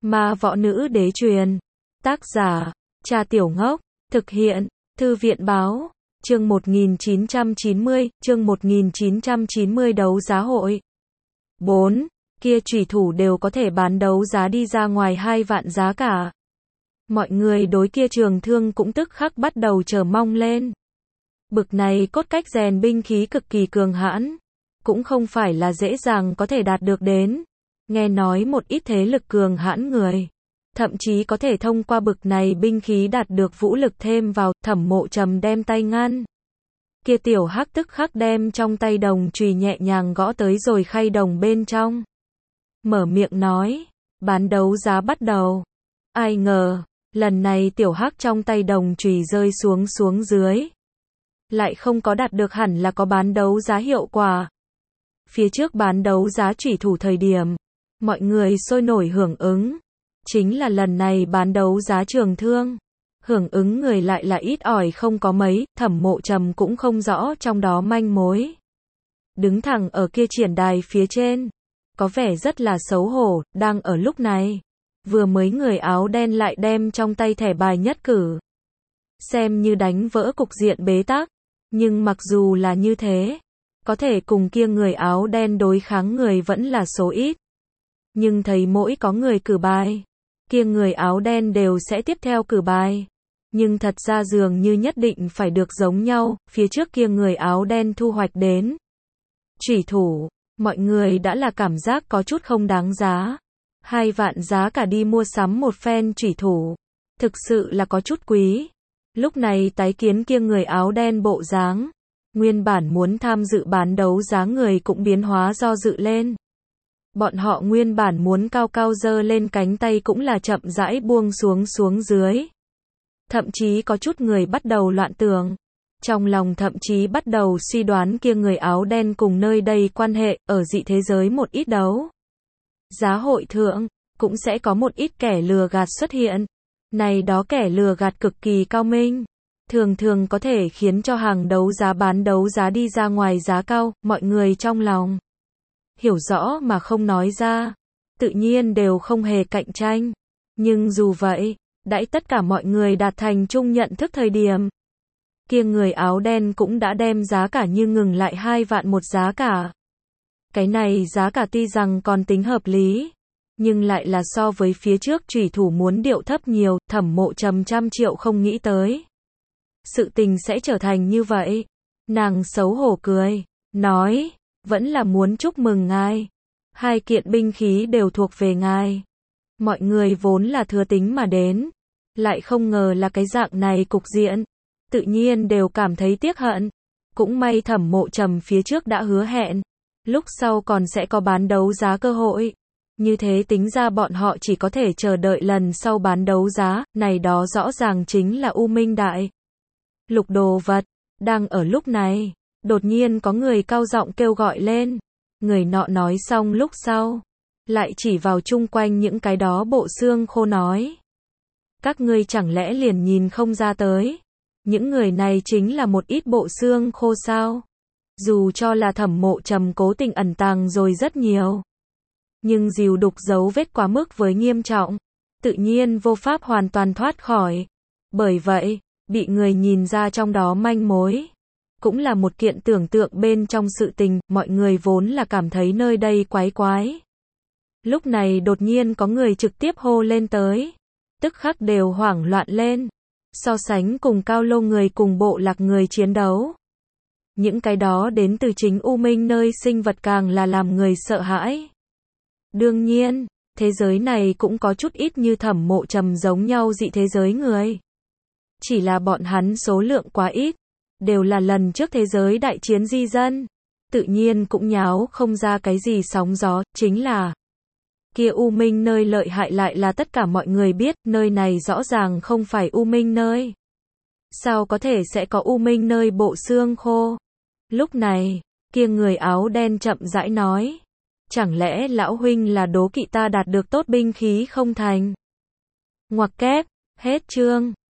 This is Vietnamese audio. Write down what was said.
Ma võ nữ đế truyền. Tác giả, Cha Tiểu Ngốc. Thực hiện, Thư viện báo. Chương 1990 đấu giá hội. 4. Kia chủy thủ đều có thể bán đấu giá đi ra ngoài 2 vạn giá cả. Mọi người đối kia trường thương cũng tức khắc bắt đầu chờ mong lên. Bực này cốt cách rèn binh khí cực kỳ cường hãn, cũng không phải là dễ dàng có thể đạt được đến. Nghe nói một ít thế lực cường hãn người, thậm chí có thể thông qua bực này binh khí đạt được vũ lực thêm vào. Thẩm Mộ Trầm đem tay ngăn. Kia tiểu hắc tức khắc đem trong tay đồng chùy nhẹ nhàng gõ tới rồi khay đồng bên trong. Mở miệng nói, bán đấu giá bắt đầu. Ai ngờ, lần này tiểu hắc trong tay đồng chùy rơi xuống dưới. Lại không có đạt được hẳn là có bán đấu giá hiệu quả. Phía trước bán đấu giá chủy thủ thời điểm, mọi người sôi nổi hưởng ứng. Chính là lần này bán đấu giá trường thương. Hưởng ứng người lại là ít ỏi không có mấy, Thẩm Mộ Trầm cũng không rõ trong đó manh mối. Đứng thẳng ở kia triển đài phía trên, có vẻ rất là xấu hổ. Đang ở lúc này, vừa mới người áo đen lại đem trong tay thẻ bài nhất cử, xem như đánh vỡ cục diện bế tắc. Nhưng mặc dù là như thế, có thể cùng kia người áo đen đối kháng người vẫn là số ít. Nhưng thấy mỗi có người cử bài, kia người áo đen đều sẽ tiếp theo cử bài. Nhưng thật ra dường như nhất định phải được giống nhau. Phía trước kia người áo đen thu hoạch đến chủy thủ, mọi người đã là cảm giác có chút không đáng giá. 2 vạn giá cả đi mua sắm một phen chủy thủ, thực sự là có chút quý. Lúc này tái kiến kia người áo đen bộ dáng, nguyên bản muốn tham dự bán đấu giá người cũng biến hóa do dự lên. Bọn họ nguyên bản muốn cao cao giơ lên cánh tay cũng là chậm rãi buông xuống dưới. Thậm chí có chút người bắt đầu loạn tưởng. Trong lòng thậm chí bắt đầu suy đoán kia người áo đen cùng nơi đây quan hệ, ở dị thế giới một ít đấu giá hội thượng, cũng sẽ có một ít kẻ lừa gạt xuất hiện. Này đó kẻ lừa gạt cực kỳ cao minh, thường có thể khiến cho hàng đấu giá bán đấu giá đi ra ngoài giá cao. Mọi người trong lòng hiểu rõ mà không nói ra, tự nhiên đều không hề cạnh tranh. Nhưng dù vậy, đãi tất cả mọi người đạt thành chung nhận thức thời điểm, kia người áo đen cũng đã đem giá cả như ngừng lại 2 vạn một giá cả. Cái này giá cả tuy rằng còn tính hợp lý, nhưng lại là so với phía trước chủy thủ muốn điệu thấp nhiều. Thẩm Mộ Trầm trăm triệu không nghĩ tới sự tình sẽ trở thành như vậy. Nàng xấu hổ cười, nói, vẫn là muốn chúc mừng ngài. 2 kiện binh khí đều thuộc về ngài. Mọi người vốn là thừa tính mà đến, lại không ngờ là cái dạng này cục diện, tự nhiên đều cảm thấy tiếc hận. Cũng may Thẩm Mộ Trầm phía trước đã hứa hẹn, lúc sau còn sẽ có bán đấu giá cơ hội. Như thế tính ra bọn họ chỉ có thể chờ đợi lần sau bán đấu giá. Này đó rõ ràng chính là U Minh Đại Lục đồ vật. Đang ở lúc này, đột nhiên có người cao giọng kêu gọi lên. Người nọ nói xong lúc sau, lại chỉ vào chung quanh những cái đó bộ xương khô nói, các ngươi chẳng lẽ liền nhìn không ra tới, những người này chính là một ít bộ xương khô sao? Dù cho là Thẩm Mộ Trầm cố tình ẩn tàng rồi rất nhiều, nhưng dìu đục dấu vết quá mức với nghiêm trọng, tự nhiên vô pháp hoàn toàn thoát khỏi. Bởi vậy, bị người nhìn ra trong đó manh mối, cũng là một kiện tưởng tượng bên trong sự tình. Mọi người vốn là cảm thấy nơi đây quái quái, lúc này đột nhiên có người trực tiếp hô lên tới, tức khắc đều hoảng loạn lên. So sánh cùng Cao Lô người cùng bộ lạc người chiến đấu, những cái đó đến từ chính U Minh nơi sinh vật càng là làm người sợ hãi. Đương nhiên, thế giới này cũng có chút ít như Thẩm Mộ Trầm giống nhau dị thế giới người. Chỉ là bọn hắn số lượng quá ít, đều là lần trước thế giới đại chiến di dân, tự nhiên cũng nháo không ra cái gì sóng gió. Chính là kia U Minh nơi lợi hại lại là tất cả mọi người biết, nơi này rõ ràng không phải U Minh nơi. Sao có thể sẽ có U Minh nơi bộ xương khô? Lúc này, kia người áo đen chậm rãi nói, chẳng lẽ lão huynh là đố kỵ ta đạt được tốt binh khí không thành? Ngoặc kép, hết chương.